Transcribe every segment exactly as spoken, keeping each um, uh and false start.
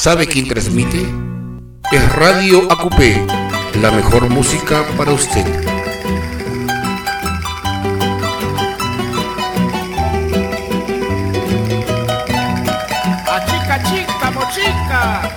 ¿Sabe quién transmite? Es Radio Acupé, la mejor música para usted. A chica, chica, mochica.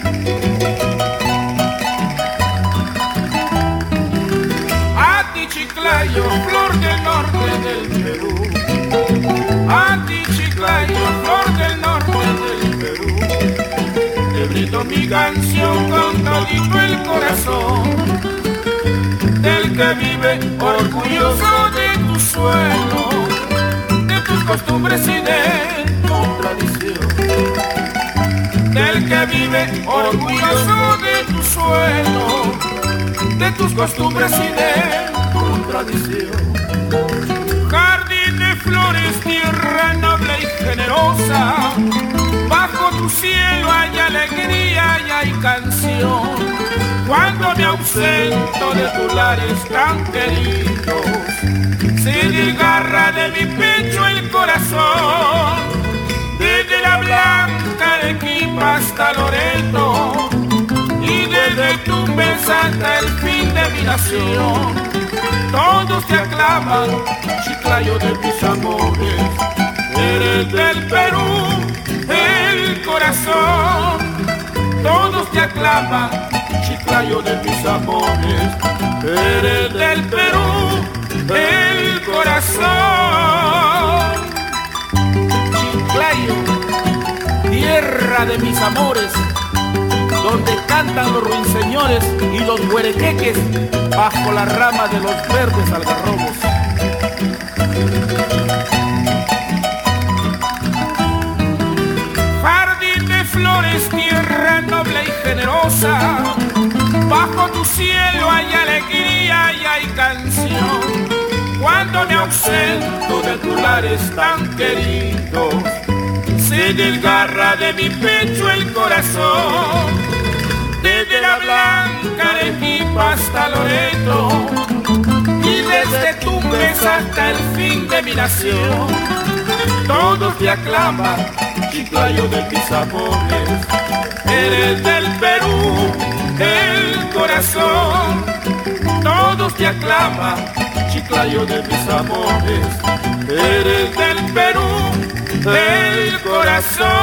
A ti, Chiclayo, flor del norte del Perú. A ti, Chiclayo, flor del norte del Perú. Te brindo mi canción con todito el corazón del que vive orgulloso de tu suelo, de tus costumbres y de tu tradición. Del que vive orgulloso de tu suelo, de tus costumbres y de tu tradición. Jardín de flores, tierra noble y generosa, bajo tu cielo hay alegría y hay canción. Cuando me ausento de tus lares tan queridos, se desgarra de mi pecho el corazón. Desde la blanca Arequipa hasta Loreto, y desde Tumbes hasta el fin de mi nación, todos te aclaman, Chiclayo de mis amores. Eres del Perú, el corazón. Todos te aclaman, Chiclayo de mis amores. Eres del Perú, el corazón. Chiclayo, tierra de mis amores, donde cantan los ruiseñores y los huerequeques bajo la rama de los verdes algarrobos. Jardín de flores, tierra noble y generosa, bajo tu cielo hay alegría y hay canción. Cuando me ausento de tus lares tan queridos, se desgarra de mi pecho el corazón. Desde la blanca Arequipa hasta Loreto, y desde Tumbes hasta el fin de mi nación, todos te aclaman, Chiclayo de mis amores. Eres del Perú, el corazón. Todos te aclaman, Chiclayo de mis amores. Eres del Perú, el corazón.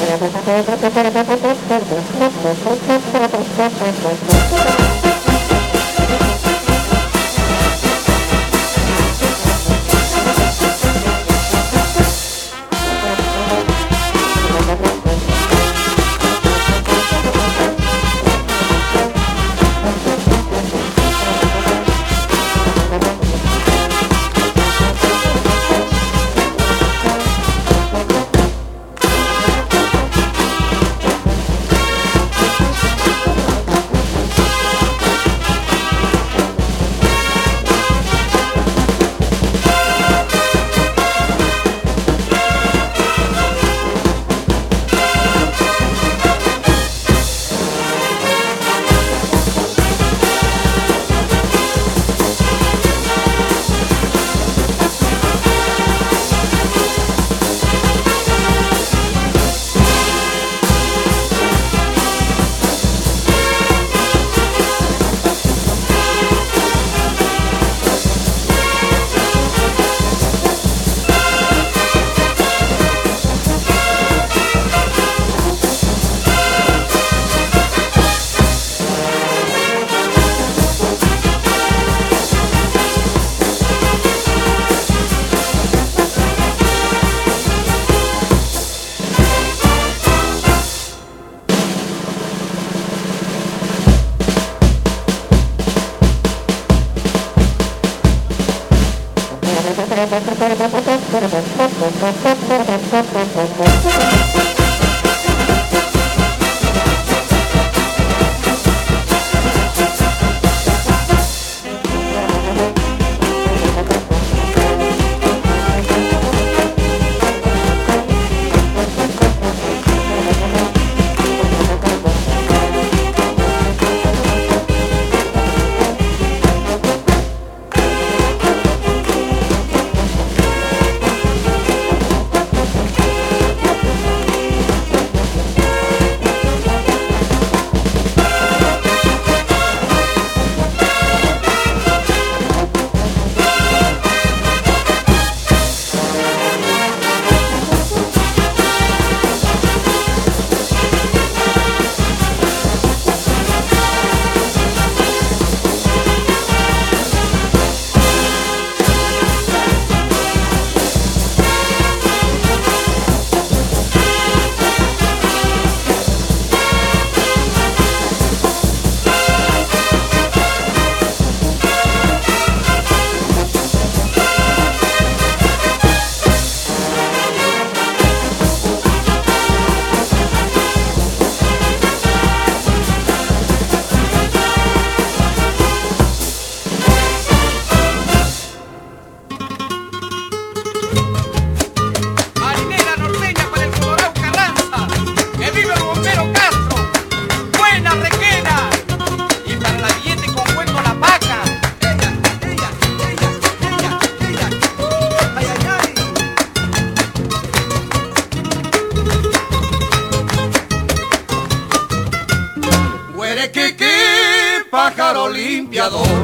pájaro limpiador,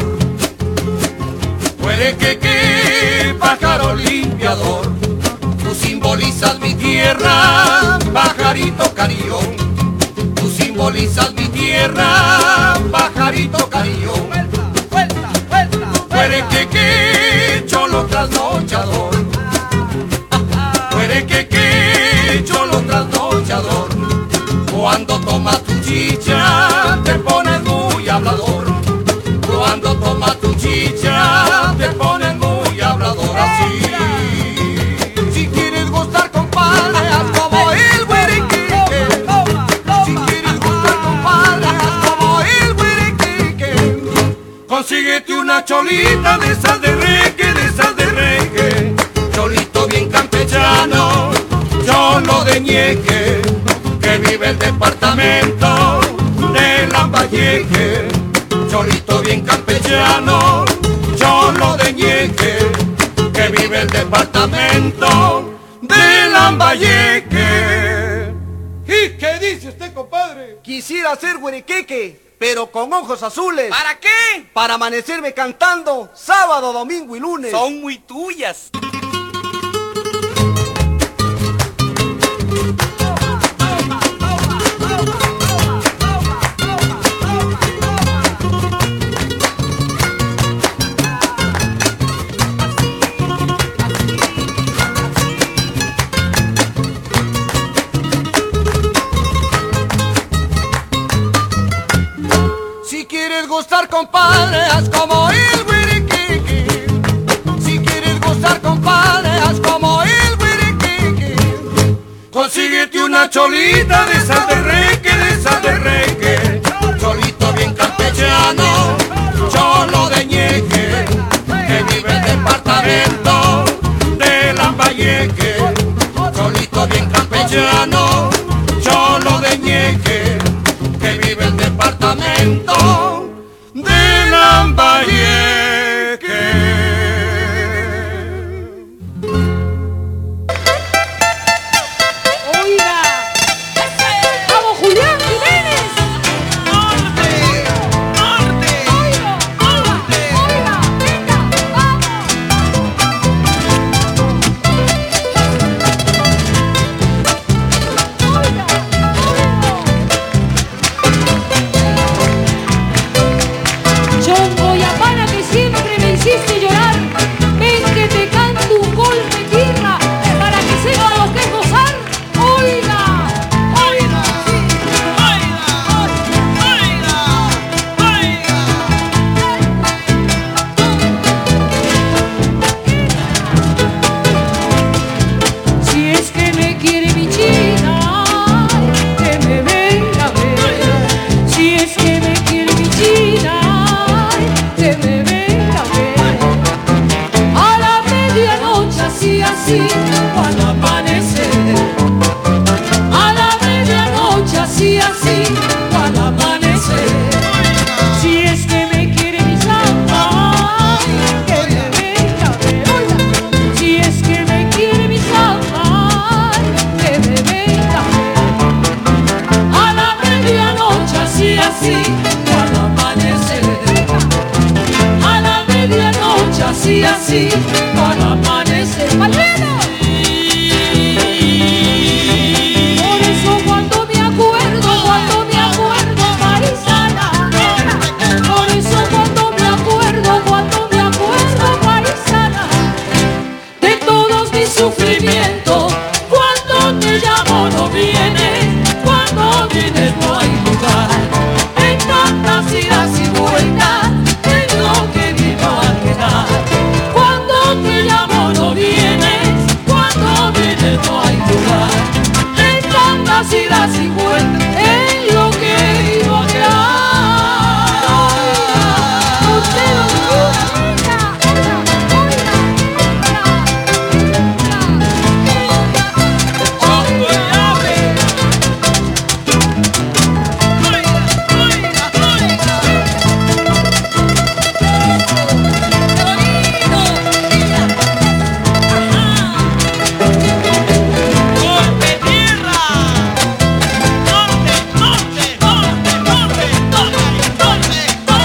puede que que pájaro limpiador, tú simbolizas mi tierra, pajarito carillón, tú simbolizas mi tierra, pajarito carillón, vuelta, vuelta, vuelta, puede que que cholo trasnochador, puede que que cholo trasnochador, cuando tomas tu chicha te pones muy hablador, cuando tomas tu chicha te pones muy hablador así. Si quieres gustar compadre, haz como el güeriquique. Si quieres gustar compadre, haz como el güeriquique. Consíguete una cholita de esas de reggae, de esas de reggae. Cholito bien campechano, cholo de Ñeque, que vive el departamento de Lambayeque. Cholito bien campechano, cholo de Ñeque, que vive el departamento de Lambayeque. ¿Y qué dice usted, compadre? Quisiera ser güeriqueque, pero con ojos azules. ¿Para qué? Para amanecerme cantando sábado, domingo y lunes. Son muy tuyas. gustar, compadre, haz como el Wiriquiqui. Si quieres gustar, compadre, haz como el Wiriquiqui. Consíguete una cholita de esas de reque, de esas de reque. Cholito bien campechano, cholo de ñeque, que vive en el departamento de Lambayeque. Cholito bien campechano, cholo de ñeque, que vive en el departamento de Lambayeque. Oiga, vamos Julián Jiménez. ¡Norte! ¡Norte! Oiga, oiga, oiga, venga, vamos. Chongo y Apana, que siempre me hiciste llorar, ven que te canto un golpe tierra para que sepa lo que es gozar. Oiga, oiga, oiga, oiga, oiga. Si es que me quiere mi china, que me venga a ver. Si es que me quiere mi china, que me venga a ver. A la medianoche así, así, al amanecer. A la medianoche así, así, al amanecer. Si es que me quiere mi samba, que me venga a ver. Oiga, si es que me quiere mi samba, que me venga a ver. A la medianoche así, así, al amanecer. A la medianoche así, así, al amanecer. ¡Palmero! Por eso cuando me acuerdo, cuando me acuerdo, paisana. Por eso cuando me acuerdo, cuando me acuerdo, paisana, de todos mis sufrimientos, cuando te llamo no vienes, cuando vienes no hay lugar. En tantas idas y vueltas, tengo que vino a quedar. Cuando te llamo no vienes, cuando vienes no hay lugar. En tantas idas y vueltas, en lo que vivo a quedar. Usted lo jura, oiga, oiga, Chongo y ave. ¡Golpe tierra! ¡Norte, norte, norte, norte, norte, norte,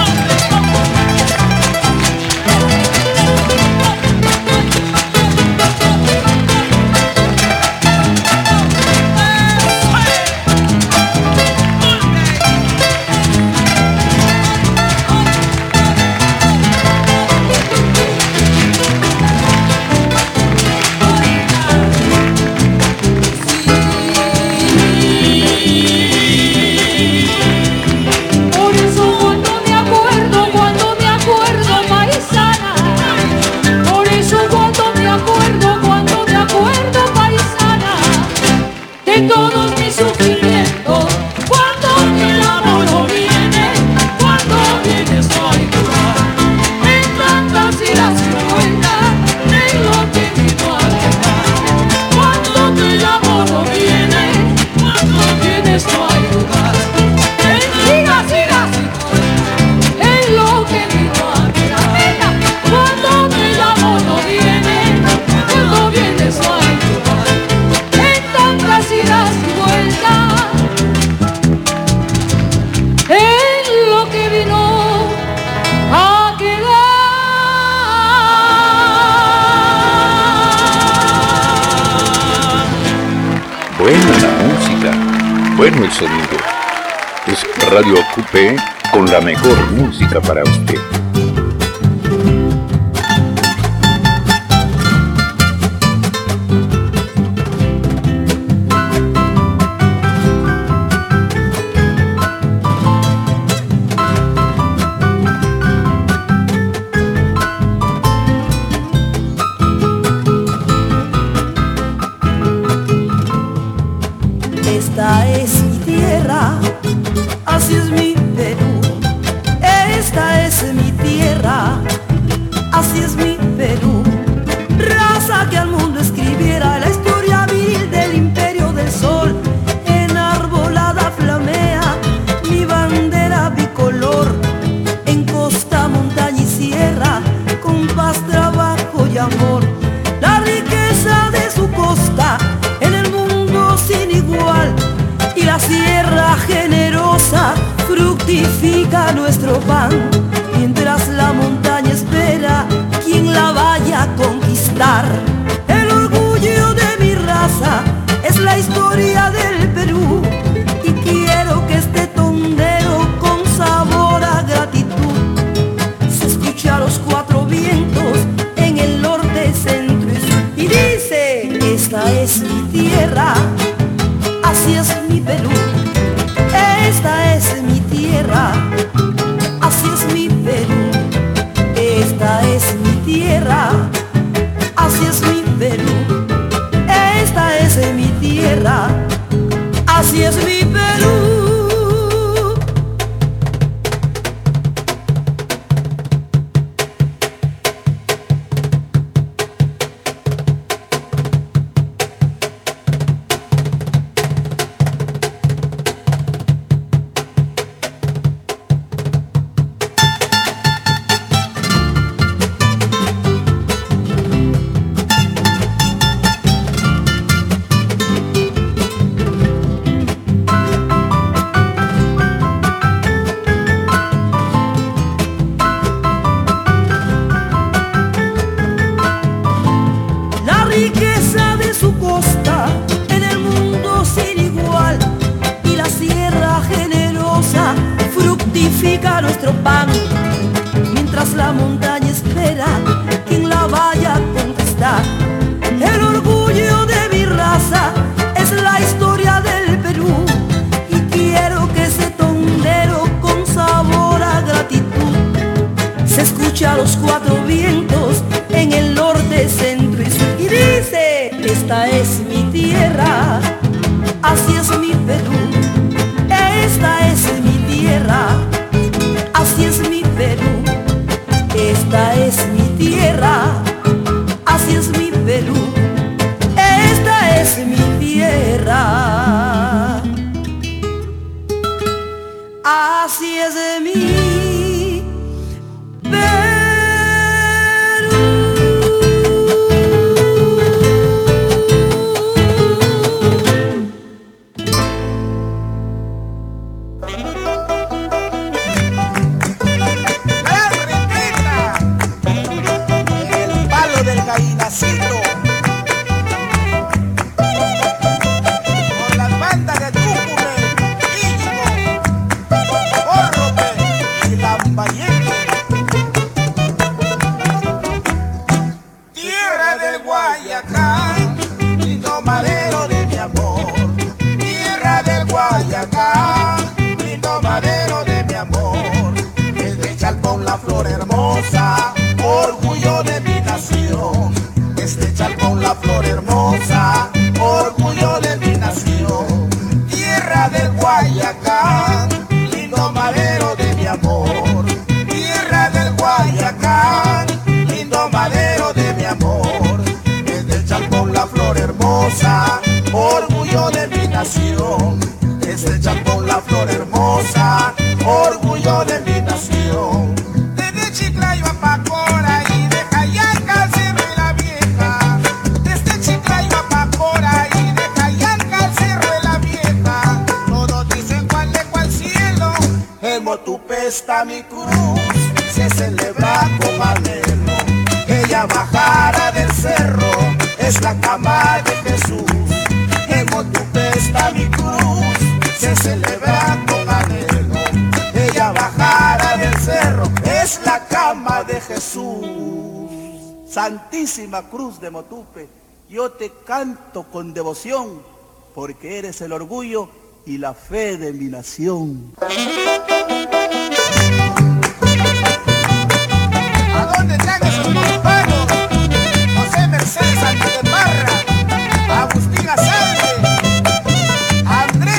por eso cuando me acuerdo, cuando me acuerdo, paisana. Por eso cuando me acuerdo, cuando me acuerdo, paisana, de todos mis sufrimientos, cuando te llamo no vienes, cuando vienes no hay lugar. En tantas idas y vueltas, en lo que vino a quedar. Cuando te llamo no vienes, cuando vienes no hay lugar. En sigas, sigas, en lo que vino a quedar. Venga, cuando te llamo no vienes, cuando vienes no hay lugar. En tantas idas y vueltas, en lo que vino a quedar. Buena la música, bueno el sonido. Es Radio Acupé con la mejor música para usted. Esta es mi tierra, así es mi Perú. Esta es mi tierra, así es mi Perú. Raza que al mundo escribiera la historia viril del imperio del sol. Enarbolada flamea mi bandera bicolor. En costa, montaña y sierra, con paz, trabajo y amor. La riqueza de su costa en el mundo sin igual. Y la sierra generosa fructifica nuestro pan. Mientras la montaña espera quien la vaya a conquistar. El orgullo de mi raza es la historia del Perú. Y quiero que este tondero con sabor a gratitud se escuche a los cuatro vientos en el norte, centro y sur. Y dice, esta es mi tierra, así es mi Perú. Esta es mi tierra, así es mi Perú. Esta es mi tierra, así es mi Perú. Esta es mi tierra, así es mi Perú. Nuestro pan, mientras la montaña espera quien la vaya a conquistar. El orgullo de mi raza es la historia del Perú. Y quiero que ese tondero con sabor a gratitud se escuche a los cuatro vientos en el norte, centro y sur. Y dice, esta es mi tierra, así es mi Perú. Esta es mi tierra, así es mi Perú. Esta es mi tierra, así es mi Perú. Esta es mi tierra, así es mi Perú. Por las bandas de Tucumán, Íñigo, Córrope y Lambayeque. Tierra del Guayacán, lindo madero de mi amor. Tierra del Guayacán, lindo madero de mi amor. Es de Chalcón la flor hermosa, orgullo de mi nación. Este Chalcón la flor hermosa, orgullo de mi nación. Tierra del Guayacán, lindo madero de mi amor. Tierra del Guayacán, lindo madero de mi amor. Es del Chalcón la flor hermosa, orgullo de mi nación. Es del Chalcón la flor hermosa, orgullo de mi nación. Desde Chiclayo a Pacora y de Cayanca al Cerro de la Vieja. Desde Chiclayo a Pacora y de Cayanca al Cerro de la Vieja. Todos dicen cuál de cuál cielo. En Motupe está mi cruz, se celebra con anhelo. Ella bajara del cerro, es la cama de Jesús. En Motupe está mi cruz, se celebra con anhelo. Ella bajara del cerro, es la cama de Jesús. Santísima Cruz de Motupe, yo te canto con devoción, porque eres el orgullo y la fe de mi nación. ¿A dónde están esos compadres? José Mercedes Sánchez de Parra, Agustín Azalde, Andrés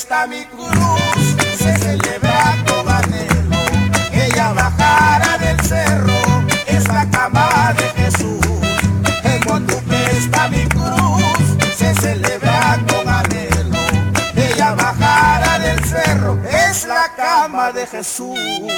está mi cruz, se celebra con anhelo, ella bajara del cerro, es la cama de Jesús. En Motupe está mi cruz, se celebra con anhelo, ella bajara del cerro, es la cama de Jesús.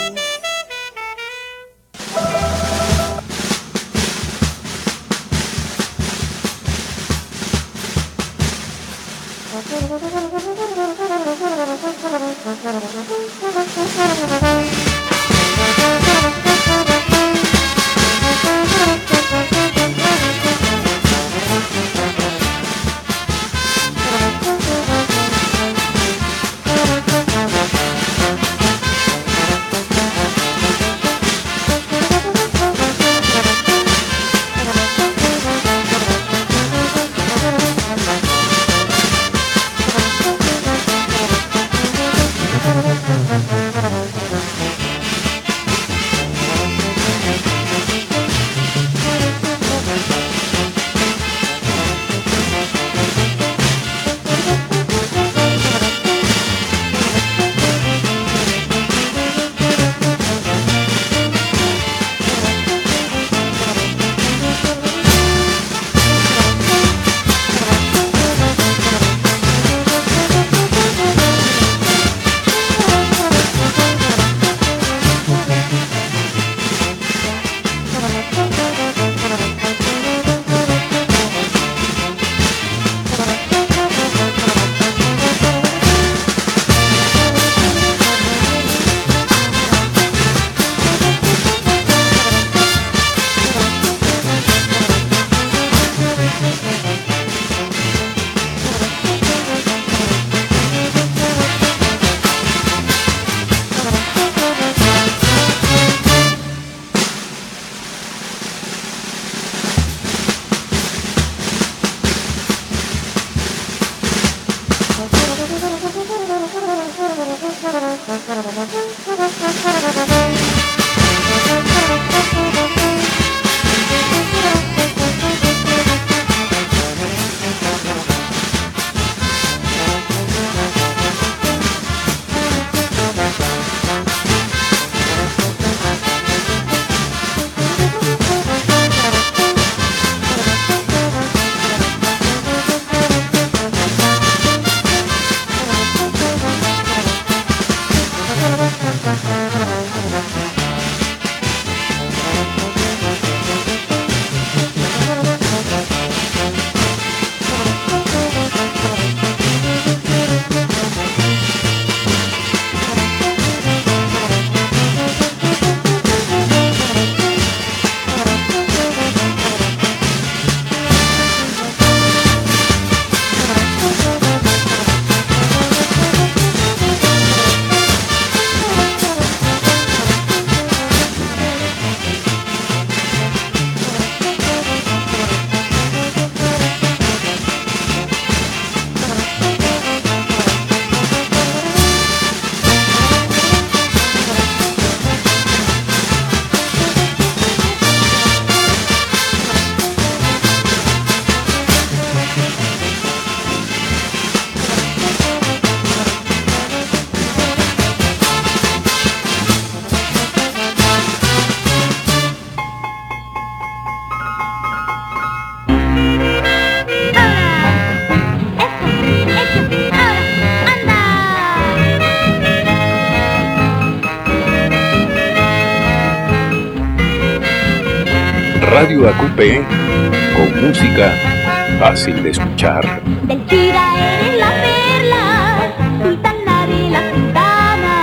Radio A Q P, con música fácil de escuchar. Belchira eres la perla, sultana de la sultana.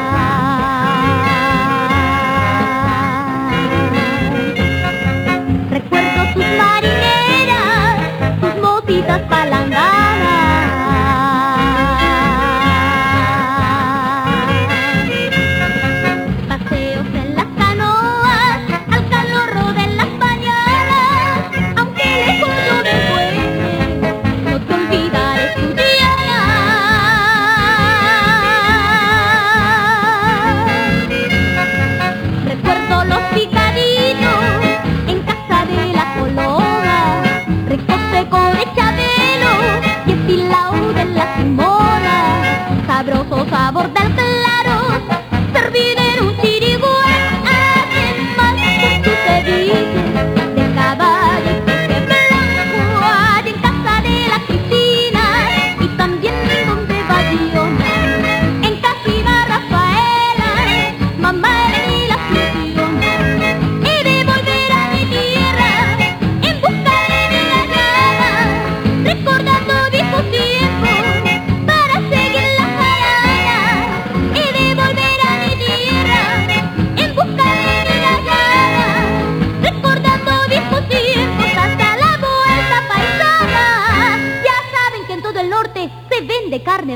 Recuerdo tus marineras, tus motitas palanganas. Paseos en las canoas, al calor de las mañanas, aunque lejos yo me encuentre, no te olvidaré tu día.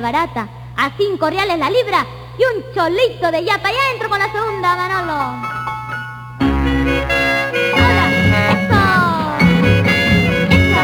barata, a cinco reales la libra y un cholito de yapa. Ya entro con la segunda, Manolo. Hola, eso. Eso.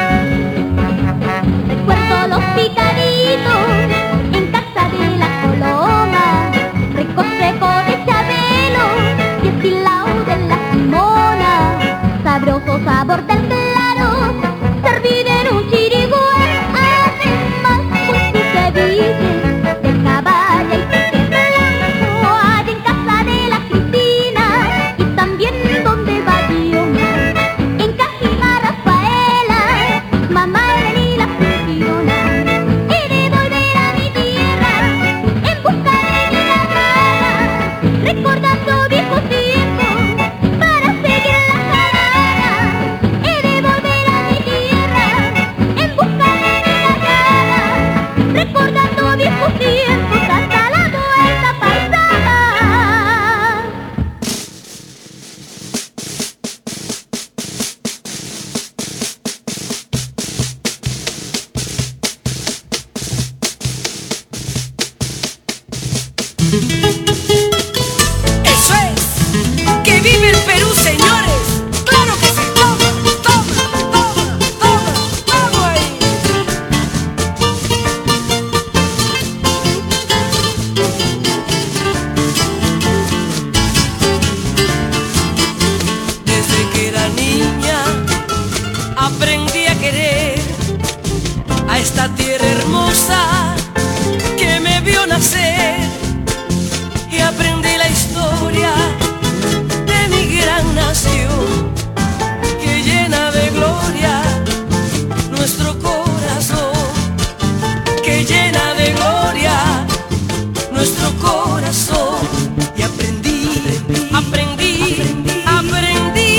Recuerdo los picaditos en casa de la Coloma, recoseco de Chabelo y estilao de la Simona, sabroso sabor del claro, servido en un chirigüey, además con su ceviche del caballo y pique blanco, allá en casa de la Cristina y también donde va Dios, en Cajima Rafaela, mamá Elena y la Funciona. He de volver a mi tierra en busca de mi gana, recordando viejos tiempos para seguir la jarana. He de volver a mi tierra en busca de mi gana, recordando viejos tiempos hasta la vuelta paisana. Eso es, que vive el Perú, señores. Claro que sí, toma, toma, toma, toma, vamos ahí. Desde que era niña aprendí a querer a esta tierra hermosa que me vio nacer, y aprendí la historia de mi gran nación que llena de gloria nuestro corazón, que llena de gloria nuestro corazón. Y aprendí, aprendí, aprendí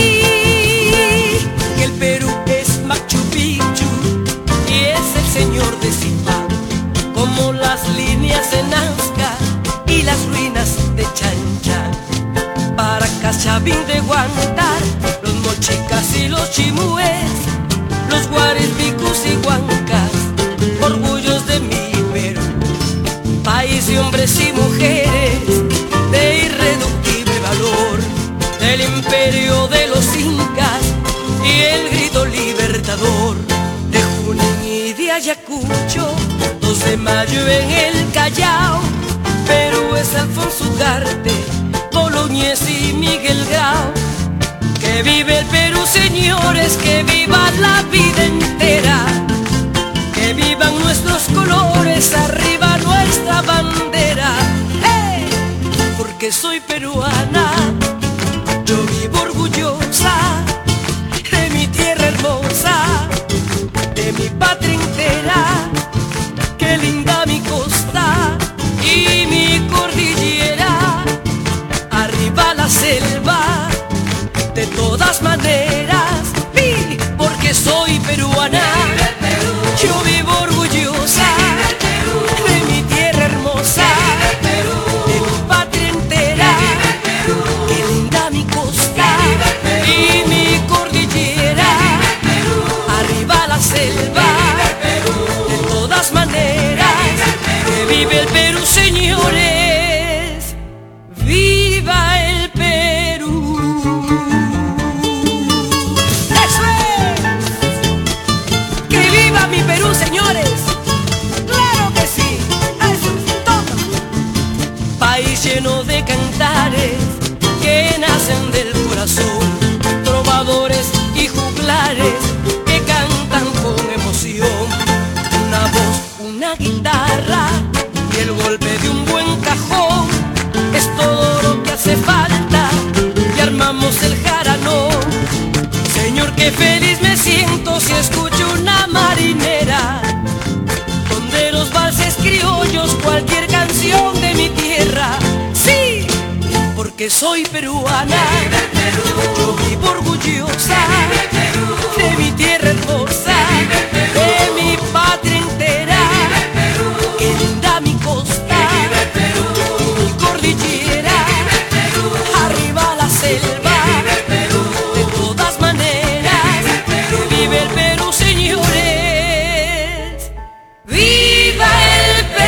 que el Perú es Machu Picchu y es el señor de Zipa, como las líneas de Nazca y las ruinas de Chancha, Paracas, Chavín de Guantar, los mochicas y los chimúes, los guares, picus y huancas, orgullos de mi Perú, país de hombres y mujeres de irreductible valor, del imperio de los incas y el grito libertador, de Junín y de Ayacucho, dos de mayo en el Callao. Perú es Alfonso Ugarte, Boloñez y Miguel Grau. Que vive el Perú, señores, que viva la vida entera, que vivan nuestros colores, arriba nuestra bandera. ¡Hey! Porque soy peruana, yo vivo orgullosa de mi tierra hermosa, de mi patria entera. Qué linda mi costa y mi cordillera, arriba la selva, de todas maneras, sí, porque soy peruana, yo vivo orgullosa de mi tierra hermosa, de mi patria entera. Qué linda mi costa y mi cordillera, arriba la selva, de todas maneras, que vive el Perú, señores, viva el Perú. ¡Eso es! ¡Que viva mi Perú, señores! ¡Claro que sí! ¡Eso es! ¡Toma! País lleno de cantares que nacen del corazón, trovadores y juglares que cantan con emoción, una voz, una guitarra y el golpe de un buen cajón es todo lo que hace falta y armamos el jaranón. Señor, qué feliz me siento si escucho una marinera, donde los valses criollos, cualquier canción de mi tierra. Sí, porque soy peruana, yo vivo orgullosa de mi tierra hermosa, de mi patria entera. Qué linda mi costa y mi cordillera, arriba la selva, de todas maneras, vive el Perú, señores, viva el Perú.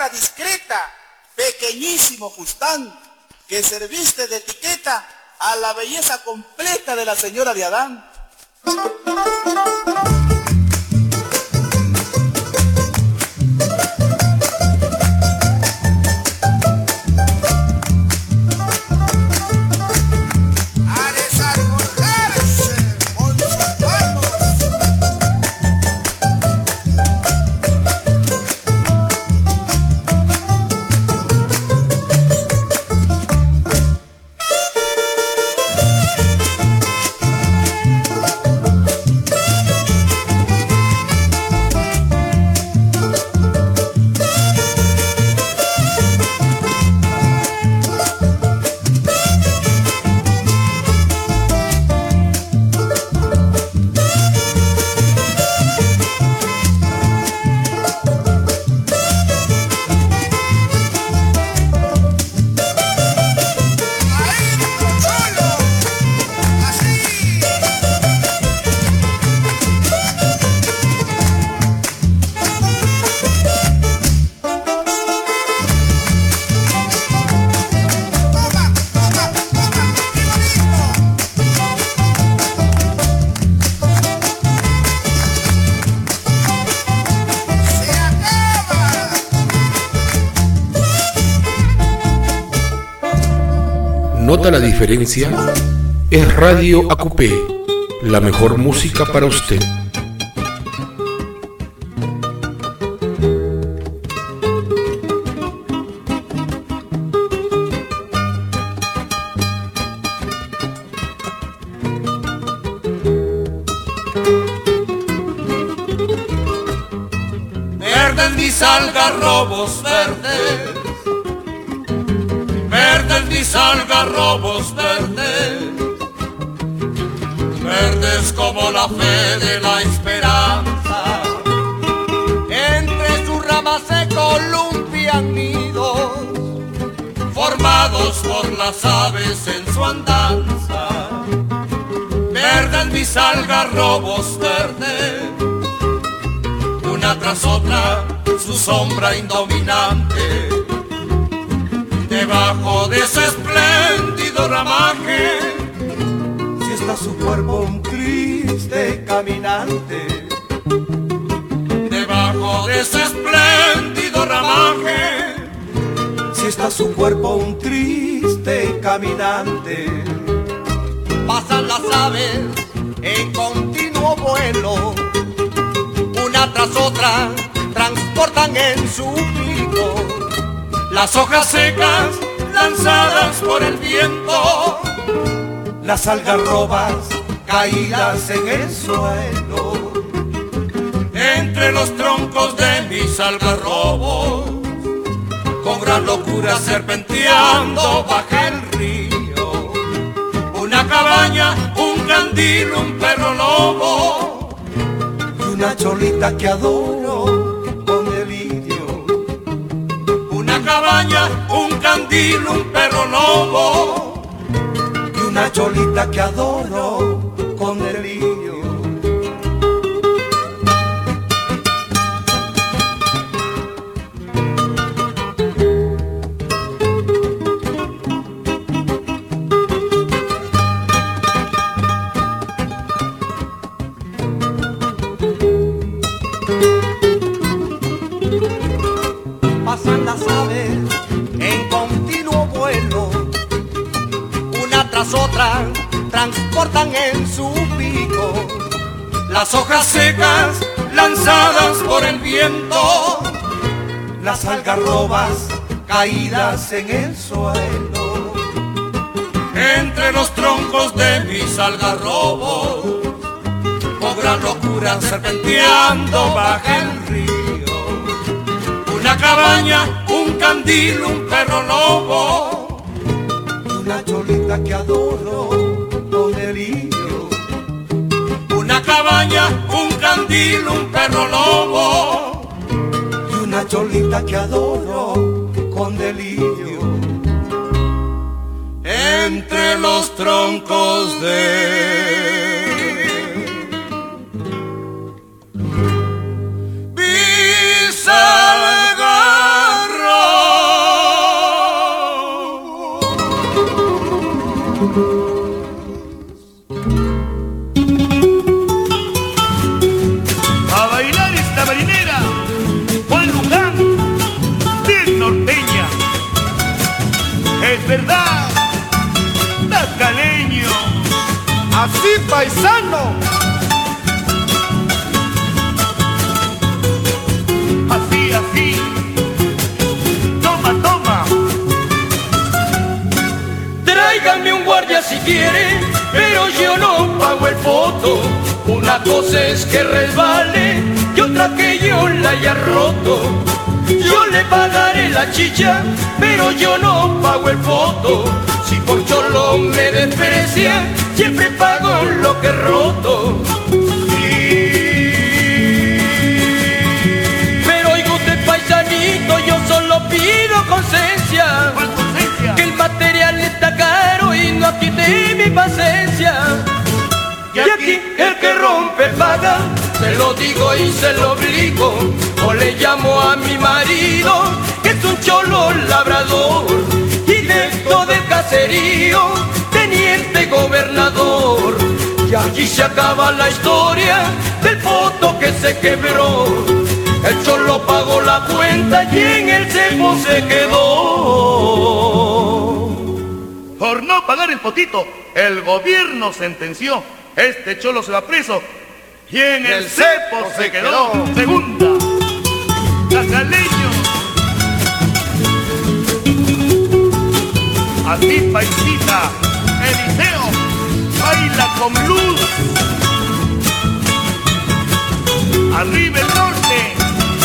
guitarra discreta, pequeñísimo Fustán, que serviste de etiqueta a la belleza completa de la señora de Adán. ¿Nota la diferencia? Es Radio A Q P, la mejor música para usted. Verdes mis algarrobos verdes, verdes mis algarrobos verdes, verdes como la fe de la esperanza. Entre sus ramas se columpian nidos, formados por las aves en su andanza. Verdes mis algarrobos verdes, una tras otra su sombra indominante. Debajo de ese espléndido ramaje, si está su cuerpo un triste caminante. Debajo de ese espléndido ramaje, si está su cuerpo un triste caminante. Pasan las aves en continuo vuelo, una tras otra transportan en su pico las hojas secas lanzadas por el viento, las algarrobas caídas en el suelo. Entre los troncos de mis algarrobos, con gran locura serpenteando baja el río, una cabaña, un candil, un perro lobo y una cholita que adoro con delirio. Una cabaña, un candil, un perro lobo y una cholita que adoro con delirio. Pasan las aves en continuo vuelo, una tras otra transportan en su pico las hojas secas lanzadas por el viento, las algarrobas caídas en el suelo. Entre los troncos de mis algarrobos, con gran locura serpenteando baja el río, una cabaña, un candil, un perro lobo y una cholita que adoro con delirio. Una cabaña, un candil, un perro lobo y una cholita que adoro con delirio. Entre los troncos de mis algarrobos. quiere, pero yo no pago el foto. Una cosa es que resbale y otra que yo la haya roto. Yo le pagaré la chicha, pero yo no pago el foto. Si por cholo me desprecia, siempre pago lo que he roto. Pero oiga usted, paisanito, yo solo pido conciencia. Que el material está caro y no quite mi paciencia. Y aquí el que rompe paga, se lo digo y se lo obligo. O le llamo a mi marido, que es un cholo labrador, directo del caserío, teniente gobernador. Y allí se acaba la historia del foto que se quebró. El cholo pagó la cuenta y en el cepo se quedó. Por no pagar el potito, el gobierno sentenció: este cholo se va preso y en el, el cepo se quedó. quedó. Segunda, Cacaleño. Así, paisita, Eliseo baila con luz. Arriba el norte.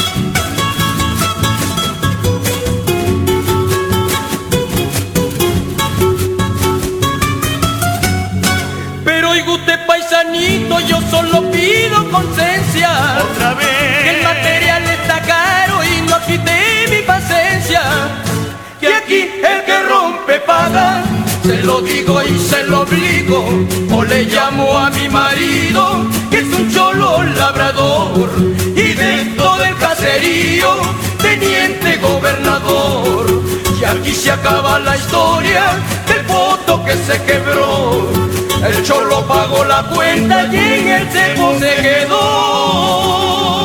Pero oiga usted, paisanito, yo solo pido conciencia. Otra vez. Que el material está caro y no quite mi paciencia. Que aquí el que rompe paga, se lo digo y se lo obligo. O le llamo a mi marido, que es un cholo labrador, y dentro del caserío, teniente gobernador. Y aquí se acaba la historia del foto que se quebró. El cholo pagó la cuenta y en el cepo se quedó.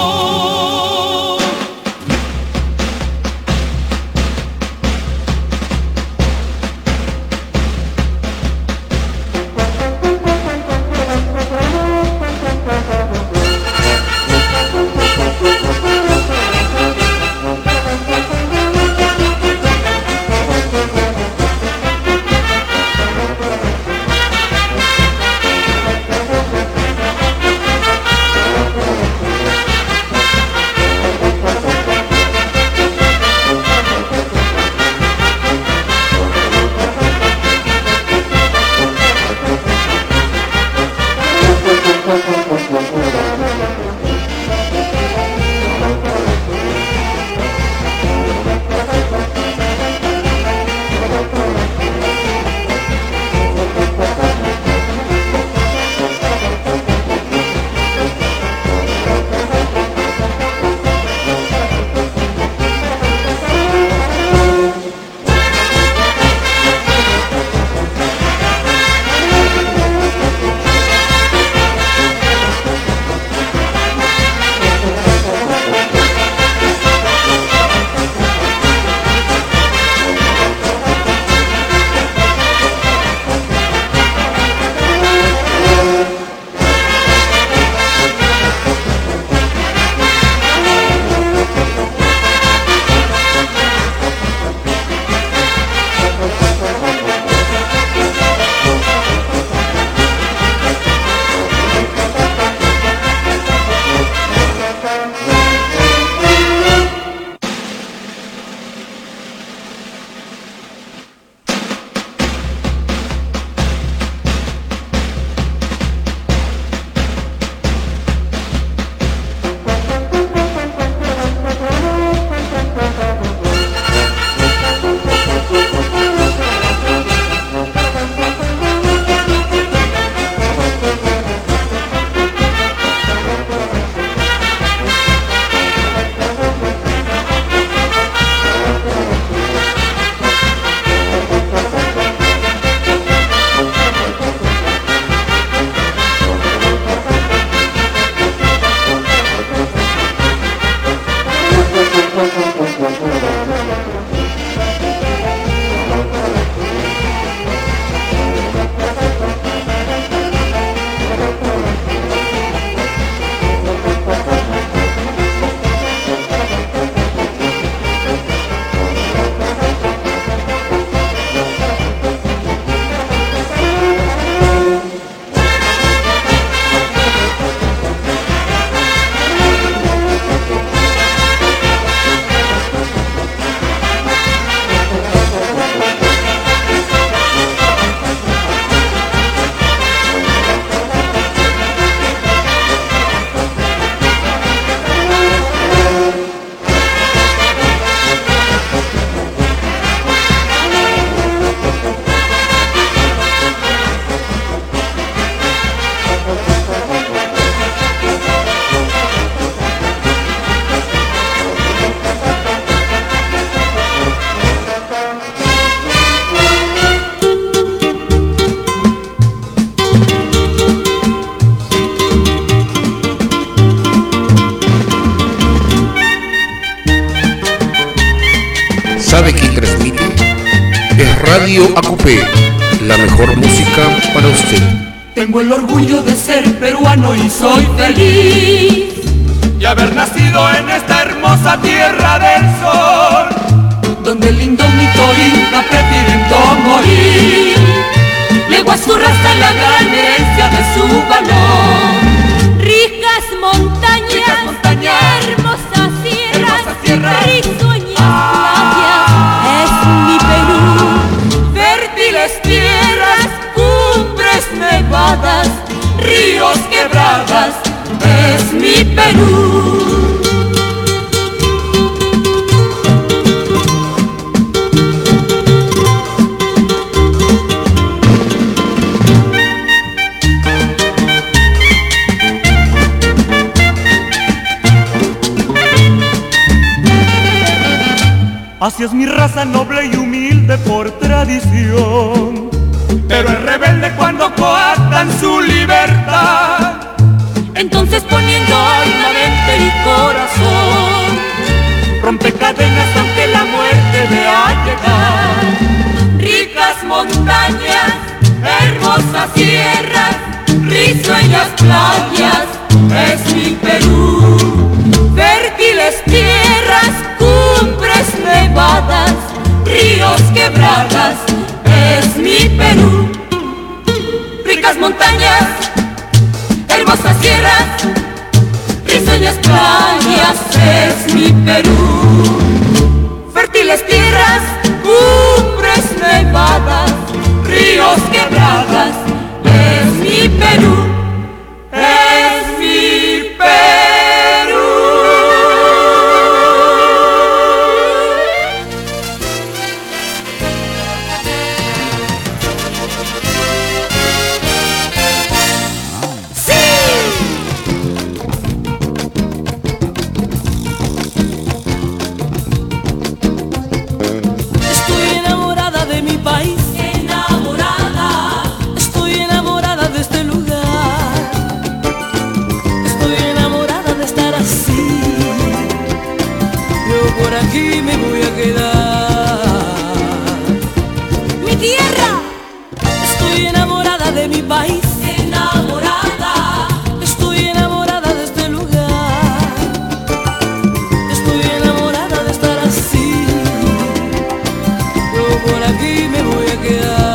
sabe quién transmite. Es Radio A Q P, la mejor música para usted. Tengo el orgullo de ser peruano y soy feliz y haber nacido en esta hermosa tierra del sol, donde el indómito inca prefiriendo morir, legó a su raza la gran herencia de su valor. Ricas montañas, Ricas montañas, hermosas sierras, hermosas tierras, risueñas ah, playas, es mi Perú. Fértiles tierras, cumbres nevadas, ríos quebradas, es mi Perú. Así es mi raza noble y humilde por tradición, pero es rebelde cuando coartan su libertad. Entonces poniendo alma, mente y corazón, Rompe cadenas aunque la muerte vea llegar. ricas montañas, hermosas sierras, risueñas playas, es mi Perú. Fértiles tierras, cumbres nevadas, ríos quebradas, es mi Perú. Ricas montañas, hermosas sierras, risueñas playas, es mi Perú. Fértiles tierras, cumbres nevadas, ríos quebradas, es mi Perú, es mi Perú. Aquí me voy a quedar. Mi tierra, estoy enamorada de mi país. Enamorada, estoy enamorada de este lugar. Estoy enamorada de estar así. Yo por aquí me voy a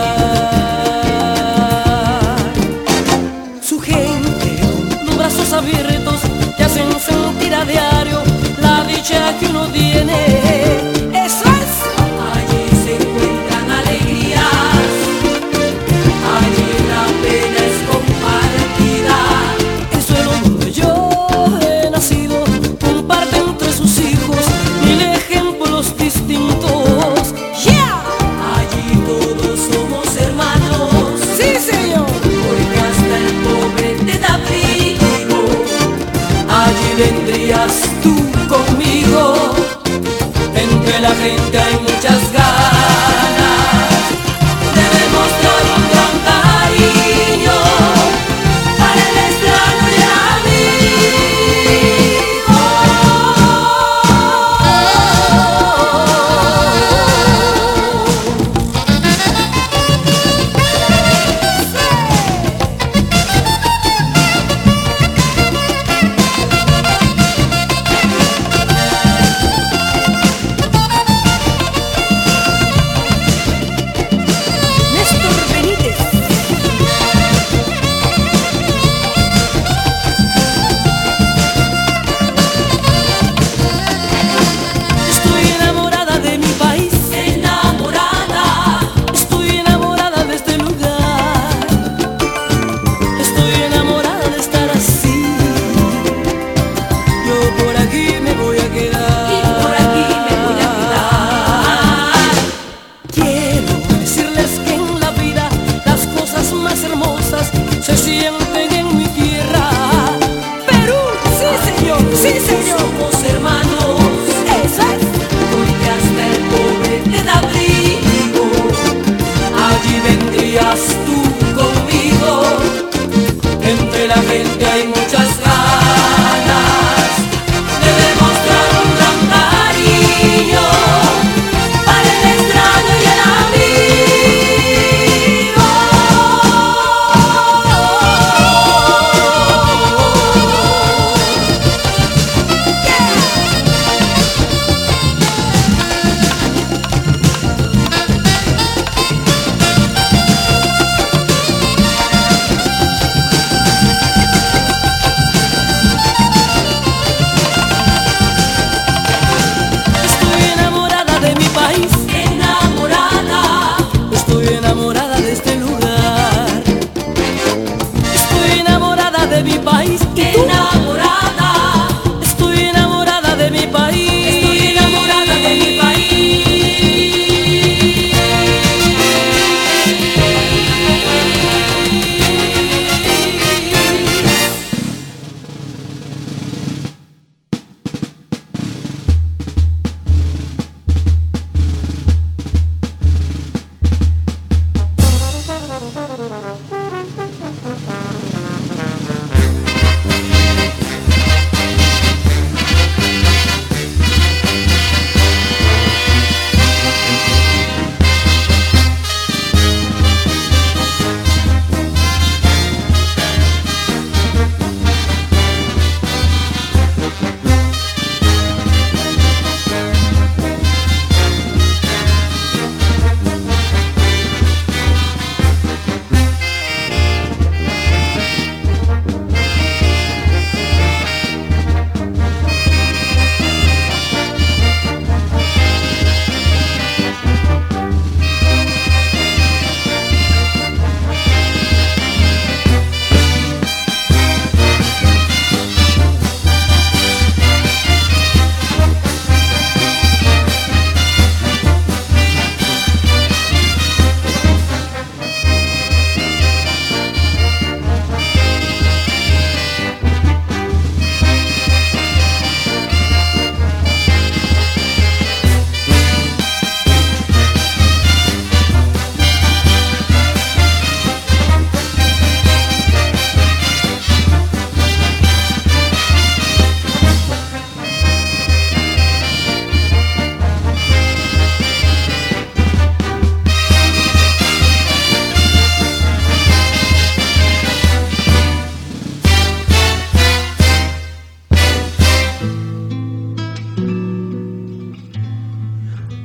quedar. Su gente, los brazos abiertos, te hacen sentir a diario la dicha que uno tiene. Eso es. Allí se encuentran alegrías, allí la pena es compartida. El suelo donde yo he nacido comparte entre sus hijos mil ejemplos distintos. Yeah. Allí todos somos hermanos. Sí, señor. Porque hasta el pobre te da abrigo. Allí vendrías tú conmigo, entre la gente hay muchas ganas, debemos dar un gran cariño para el extraño y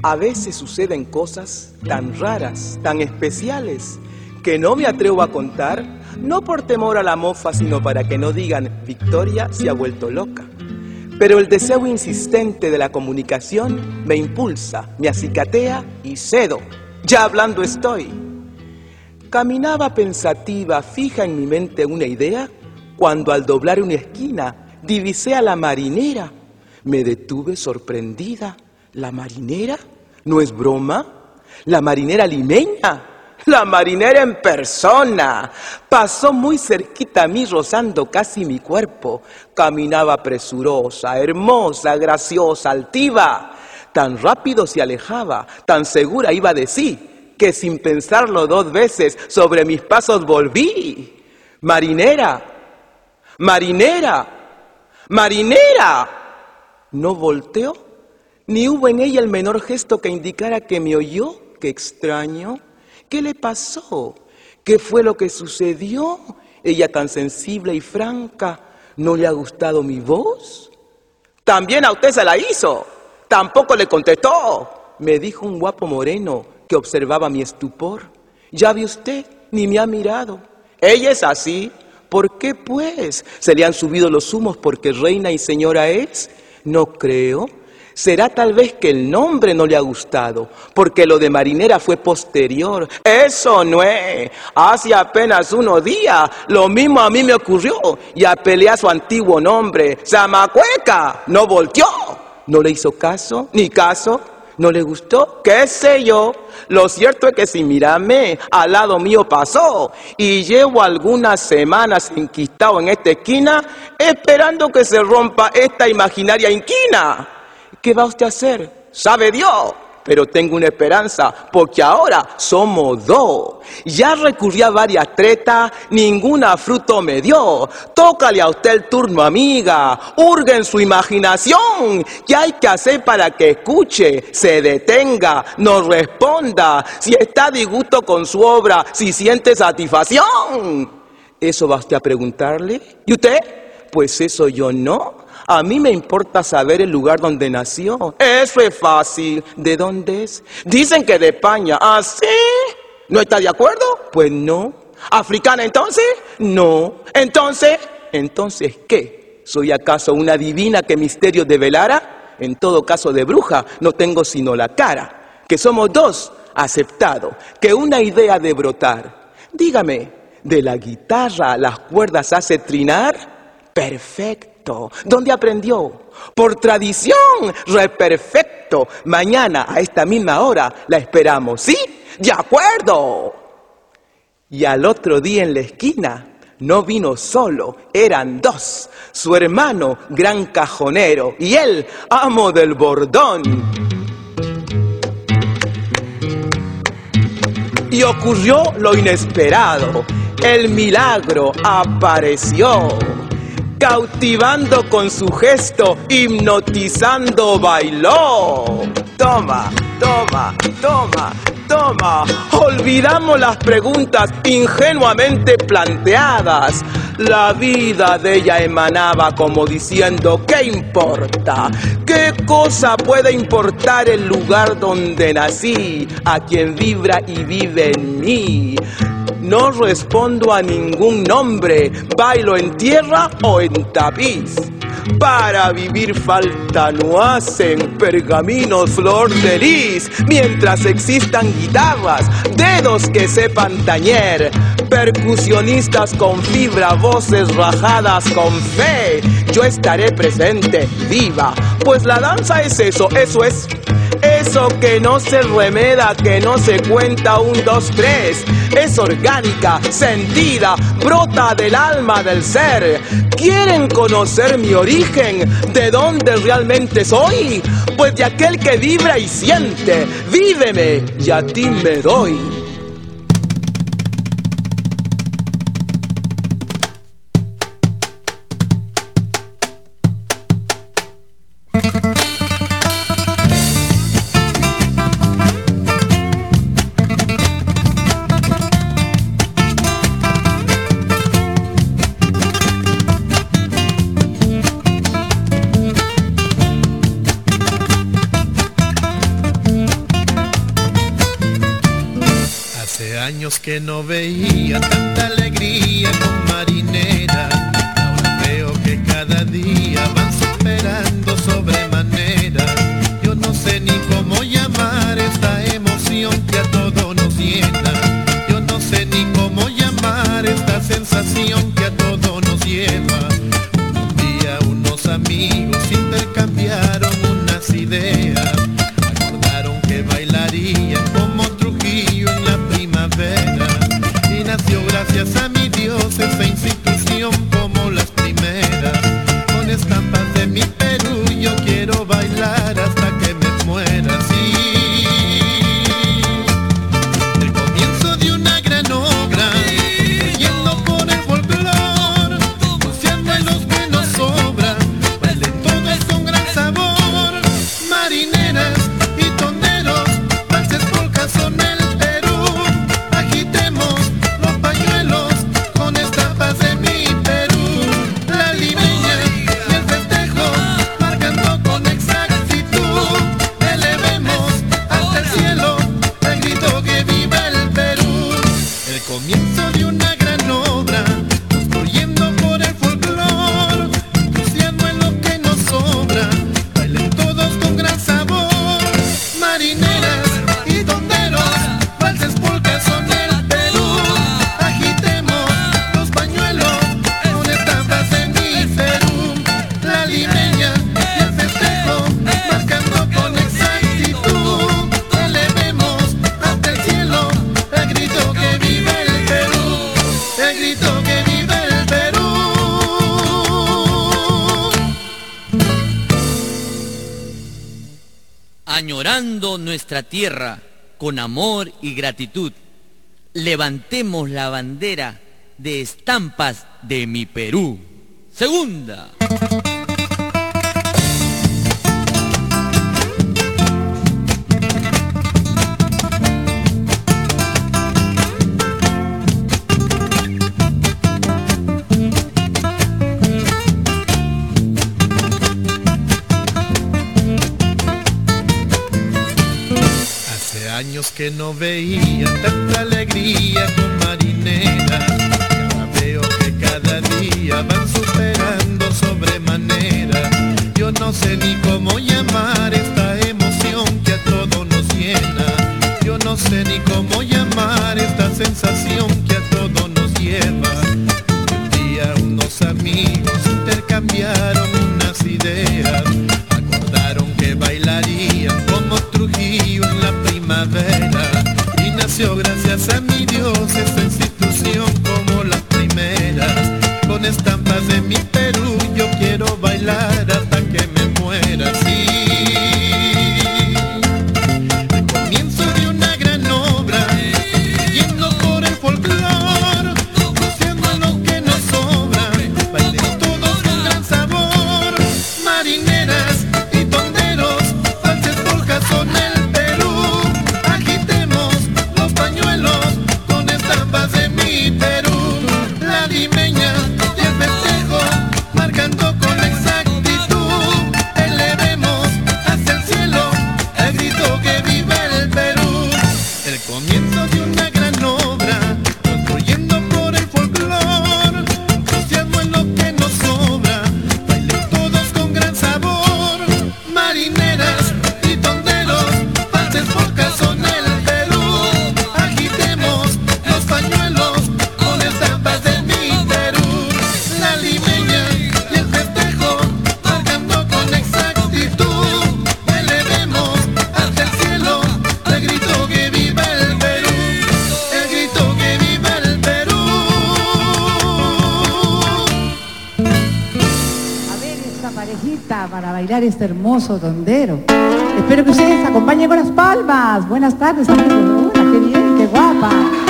A veces suceden cosas tan raras, tan especiales, que no me atrevo a contar, no por temor a la mofa, sino para que no digan Victoria se ha vuelto loca. Pero el deseo insistente de la comunicación me impulsa, me acicatea y cedo. Ya hablando estoy. Caminaba pensativa, fija en mi mente una idea, cuando al doblar una esquina divisé a la marinera. Me detuve sorprendida. ¿La marinera? ¿No es broma? ¿La marinera limeña? La marinera en persona. Pasó muy cerquita a mí, rozando casi mi cuerpo. Caminaba presurosa, hermosa, graciosa, altiva. Tan rápido se alejaba, tan segura iba de sí, que sin pensarlo dos veces sobre mis pasos volví. Marinera, marinera, marinera. No volteó, ni hubo en ella el menor gesto que indicara que me oyó. ¡Qué extraño! ¿Qué le pasó? ¿Qué fue lo que sucedió? Ella tan sensible y franca, ¿no le ha gustado mi voz? También a usted se la hizo. Tampoco le contestó. Me dijo un guapo moreno que observaba mi estupor. Ya ve usted, ni me ha mirado. Ella es así. ¿Por qué pues? ¿Se le han subido los humos porque reina y señora es? No creo. Será tal vez que el nombre no le ha gustado, porque lo de marinera fue posterior. Eso no es. Hace apenas unos días, lo mismo a mí me ocurrió, y apelé a su antiguo nombre, Zamacueca. No volteó. ¿No le hizo caso? ¿Ni caso? ¿No le gustó? ¿Qué sé yo? Lo cierto es que sin mirarme, al lado mío pasó, y llevo algunas semanas enquistado en esta esquina, esperando que se rompa esta imaginaria inquina. ¿Qué va usted a hacer? ¿Sabe Dios? Pero tengo una esperanza, porque ahora somos dos. Ya recurrí a varias tretas, ninguna fruto me dio. Tócale a usted el turno, amiga. Hurga en su imaginación. ¿Qué hay que hacer para que escuche, se detenga, nos responda? Si está a disgusto con su obra, si siente satisfacción. ¿Eso va usted a preguntarle? ¿Y usted? Pues eso yo no. A mí me importa saber el lugar donde nació. Eso es fácil. ¿De dónde es? Dicen que de España. ¿Ah, sí? ¿No está de acuerdo? Pues no. ¿Africana entonces? No. ¿Entonces? ¿Entonces qué? ¿Soy acaso una divina que misterios develara? En todo caso de bruja no tengo sino la cara. Que somos dos, aceptado. Que una idea de brotar. Dígame, ¿de la guitarra las cuerdas hace trinar? Perfecto. ¿Dónde aprendió? Por tradición, re perfecto. Mañana a esta misma hora la esperamos, ¿sí? ¡De acuerdo! Y al otro día en la esquina no vino solo, eran dos. Su hermano, gran cajonero, y él, amo del bordón. Y ocurrió lo inesperado. El milagro apareció. Cautivando con su gesto, hipnotizando bailó. Toma, toma, toma, toma. Olvidamos las preguntas ingenuamente planteadas. La vida de ella emanaba como diciendo, ¿qué importa? ¿Qué cosa puede importar el lugar donde nací? A quien vibra y vive en mí. No respondo a ningún nombre, bailo en tierra o en tapiz. Para vivir falta no hacen pergaminos flor de lis. Mientras existan guitarras, dedos que sepan tañer, percusionistas con fibra, voces rajadas con fe, yo estaré presente, viva. Pues la danza es eso, eso es... Eso que no se remeda, que no se cuenta un, dos, tres. Es orgánica, sentida, brota del alma del ser. ¿Quieren conocer mi origen? ¿De dónde realmente soy? Pues de aquel que vibra y siente. Víveme y a ti me doy. años que no veía tanta alegría con Marinera. Ahora veo que cada día van superando sobremanera. Yo no sé ni cómo llamar esta emoción que a todos nos llena. Yo no sé ni cómo llamar esta sensación que a todos nos lleva. Un día unos amigos intercambiaron unas ideas. Acordaron que bailarían como Trujillo en la primavera. Y nació gracias a mi Dios esta institución como las primeras. Con estampas de mi Perú yo quiero bailar hasta que me muera. Sí, el comienzo de una gran obra, yendo por el folclor, buceando en los que nos sobran, bailen todos con gran sabor. Marineras y tonderos, valses, polcas son el Perú. Agitemos los pañuelos con estampas de mi Perú. La limeña y el festejo, marcando con exactitud. Elevemos hasta el cielo el grito que viva el Perú. El comienzo de una gran obra, construyendo por el folclor, entusiasmo en lo que nos sobra, bailen todos con gran sabor. Marineras y tonderos, valses, polcas son el Perú. Agitemos los pañuelos con estampas de mi Perú. La limeña y el festejo, marcando con exactitud. Elevemos hasta el cielo el grito que viva el Perú. El grito que viva el Perú. Añorando nuestra tierra con amor y gratitud, levantemos la bandera de estampas de mi Perú. Segunda. Hace años que no veía tanta alegría con Marinera. Ahora veo que cada día van superando sobremanera. Yo no sé ni cómo llamar esta emoción que a todos nos llena. Yo no sé ni cómo llamar esta sensación que a todos nos lleva. Un día unos amigos intercambiaron unas ideas. Acordaron que bailarían como Trujillo en la primavera. Y nació gracias a mi Dios esta institución como las primeras. Con estampas de mi Perú yo quiero bailar hasta que me muera. Sí, el comienzo de una gran obra, yendo por el folclor, buceando en lo que nos sobra, bailen todos con gran sabor. Marineras y tonderos, valses, polcas son el Perú. Agitemos los pañuelos con estampas de mi Perú. La limeña y el festejo, marcando con exactitud. Elevemos hasta el cielo el grito que viva el Perú. El comienzo de una gran obra, construyendo por el folclor, entusiasmo en lo que nos sobra, bailen todos con gran sabor. Marineras y tonderos, valses, polcas son el Perú. Agitemos los pañuelos con estampas de mi Perú. La limeña y el festejo, marcando con exactitud. Elevemos hasta el cielo el grito que viva el Perú. El grito que viva el Perú. A ver esta parejita para bailar este hermoso tondero. Espero que ustedes acompañen con las palmas. Buenas tardes, amigos. Hola, qué bien, qué guapa.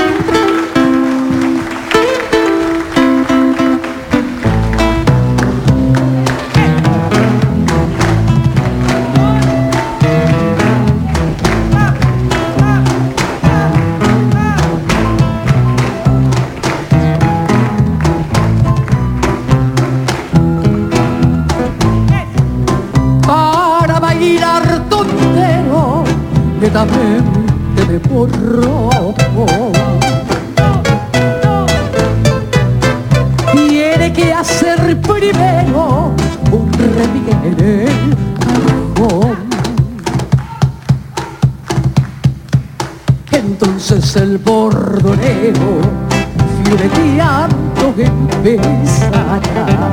Para bailar tondero, netamente de porro. hacer primero un repique en el cajón. Entonces el bordoneo fioreteando empezará,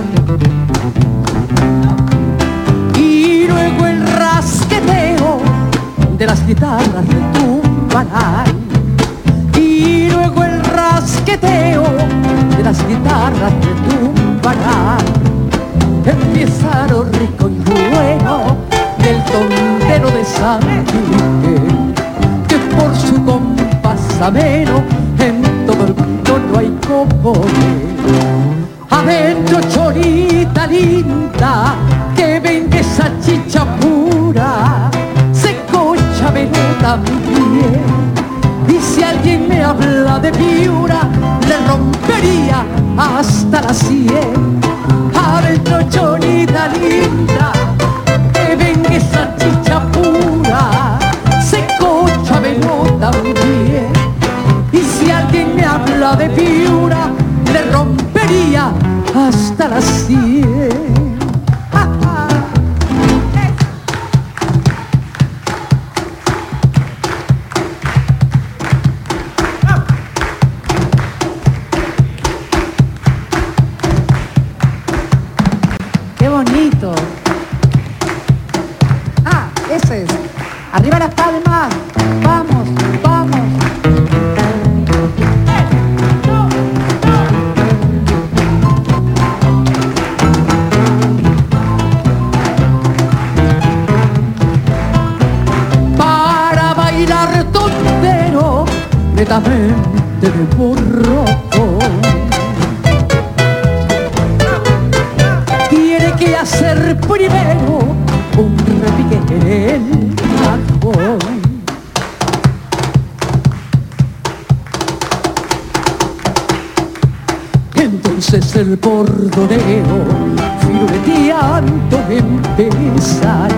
y luego el rasqueteo de las guitarras retumbarán, y luego el rasqueteo de las guitarras retumbarán. Empieza lo rico y bueno del tondero de San Miguel, que por su compás ameno en todo el mundo no hay como él. Adentro chorita linda, que venga esa chicha pura, se cocha veneno también. Y si alguien me habla de Piura, le rompería hasta las cien. Adentro chorita linda, que venga esa chicha pura, se cocha veneno también. Y si alguien me habla de Piura, le rompería hasta las cien. ¡Qué bonito! Ah, ese es. Arriba las palmas. Vamos, vamos. Para bailar tondero, netamente de borrotón, tiene que hacer primero un repique en el cajón. Entonces el bordoneo fileteando empezará,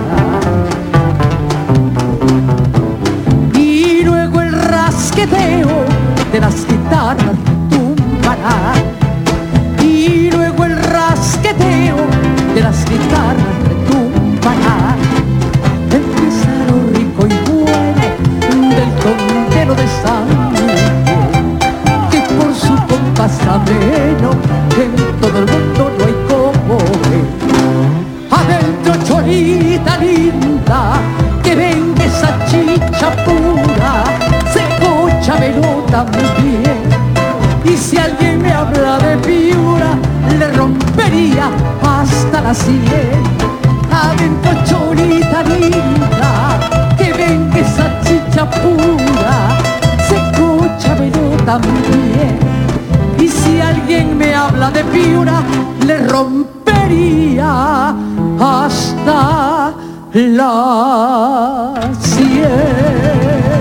y luego el rasqueteo de las guitarras retumbará, y luego el rasqueteo de las guitarras retumbará. Empieza lo rico y bueno del tondero de San Miguel, que por su compás ameno en todo el mundo no hay como él. Adentro chorita linda, que venga esa chicha pura, se cocha veneno también. Y si alguien me habla de Piura, le rompería hasta las cien. Adentro chorita linda, que venga esa chicha pura, se cocha veneno también. Y si alguien me habla de Piura, le rompería hasta las cien.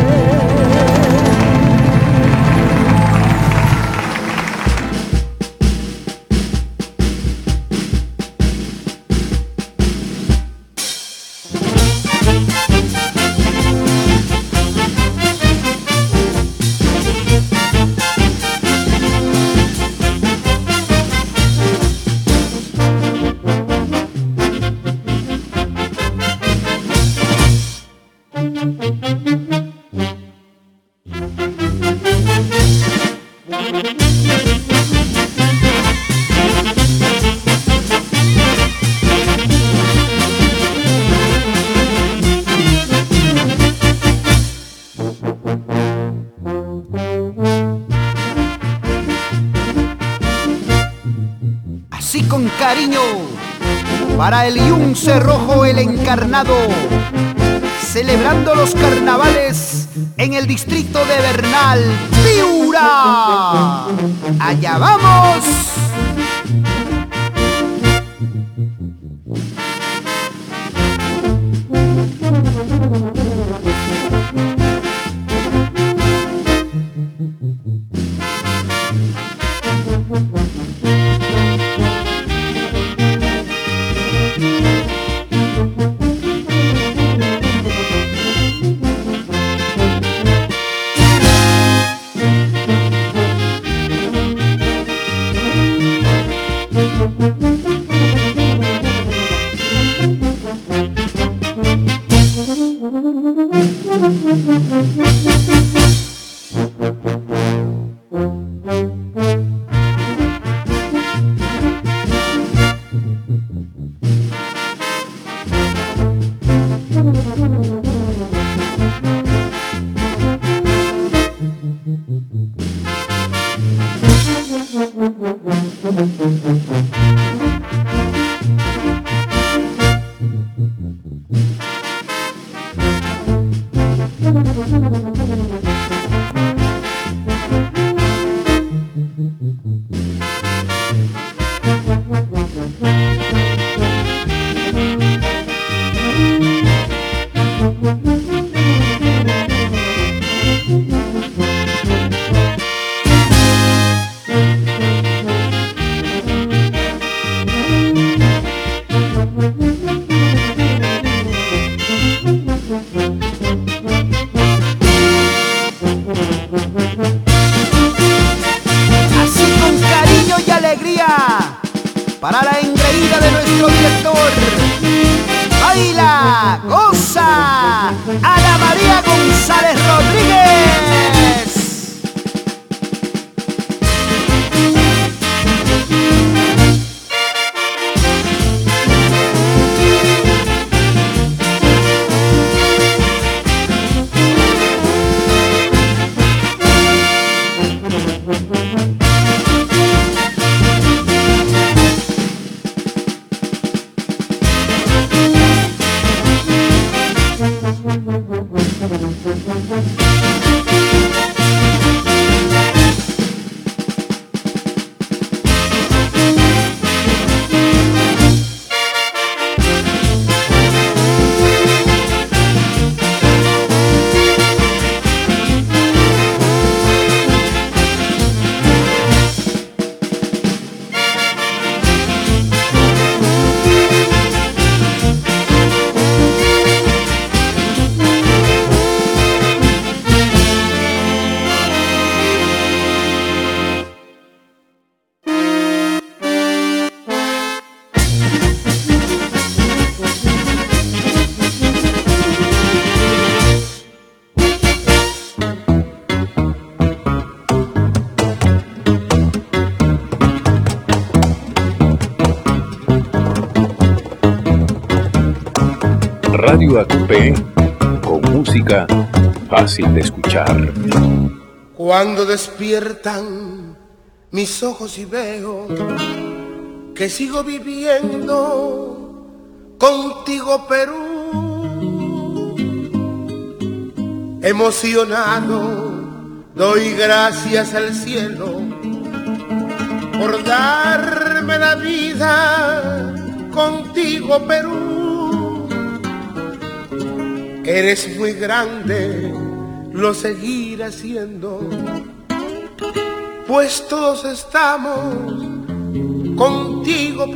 Así con cariño, para el Yunce Rojo el encarnado, celebrando los carnavales en el distrito de Bernal, Piura. ¡Allá vamos! Para la engreída de nuestro director, baila, goza, Ana María González Rodríguez. Radio A Q P, con música fácil de escuchar. Cuando despiertan mis ojos y veo que sigo viviendo contigo, Perú, emocionado doy gracias al cielo por darme la vida contigo, Perú. Eres muy grande, lo seguiré siendo, pues todos estamos contigo,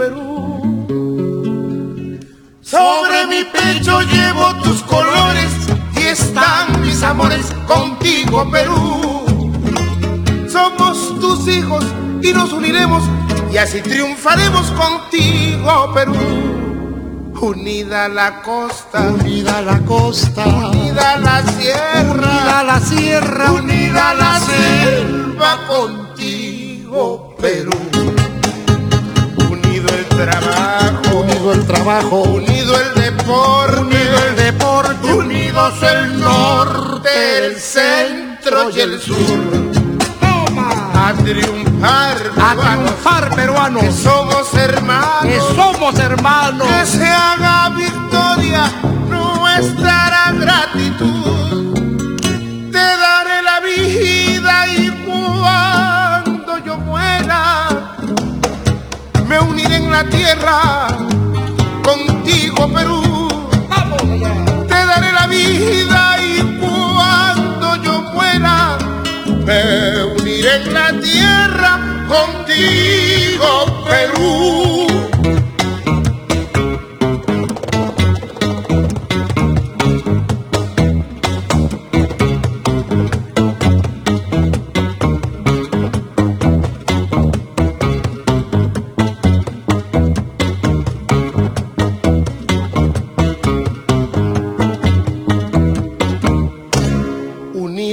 Perú. Sobre mi pecho llevo tus colores y están mis amores contigo, Perú. Somos tus hijos y nos uniremos y así triunfaremos contigo, Perú. Unida la costa, unida la costa, unida la sierra, unida la sierra, unida la selva contigo, Perú. Unido el trabajo, unido el trabajo, unido el deporte, unido el deporte, unidos el norte, el centro y el sur. A triunfar, a triunfar, peruanos, que somos hermanos, que somos hermanos, que se haga victoria nuestra gratitud. Te daré la vida y cuando yo muera me uniré en la tierra contigo, Perú. Vamos allá. Te daré la vida y cuando yo muera me uniré en la tierra contigo, Perú.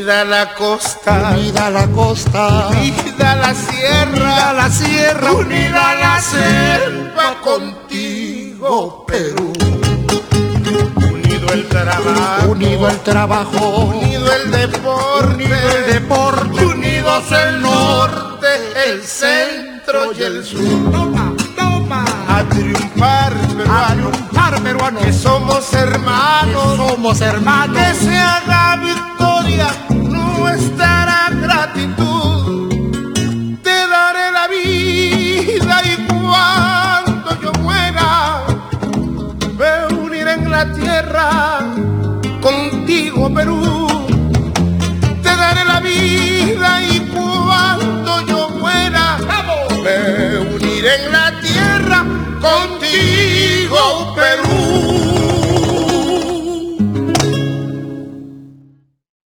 Unida la costa, unida la costa, unida la sierra, unida la sierra, unida la selva contigo, Perú. Unido el trabajo, unido el trabajo, unido el deporte, unido el deporte, unidos el norte, el centro y el sur. Toma, toma, a triunfar peruano, a triunfar peruano, que somos hermanos, que somos hermanos, que se haga victoria nuestra gratitud. Te daré la vida y cuando yo muera me uniré en la tierra contigo, Perú.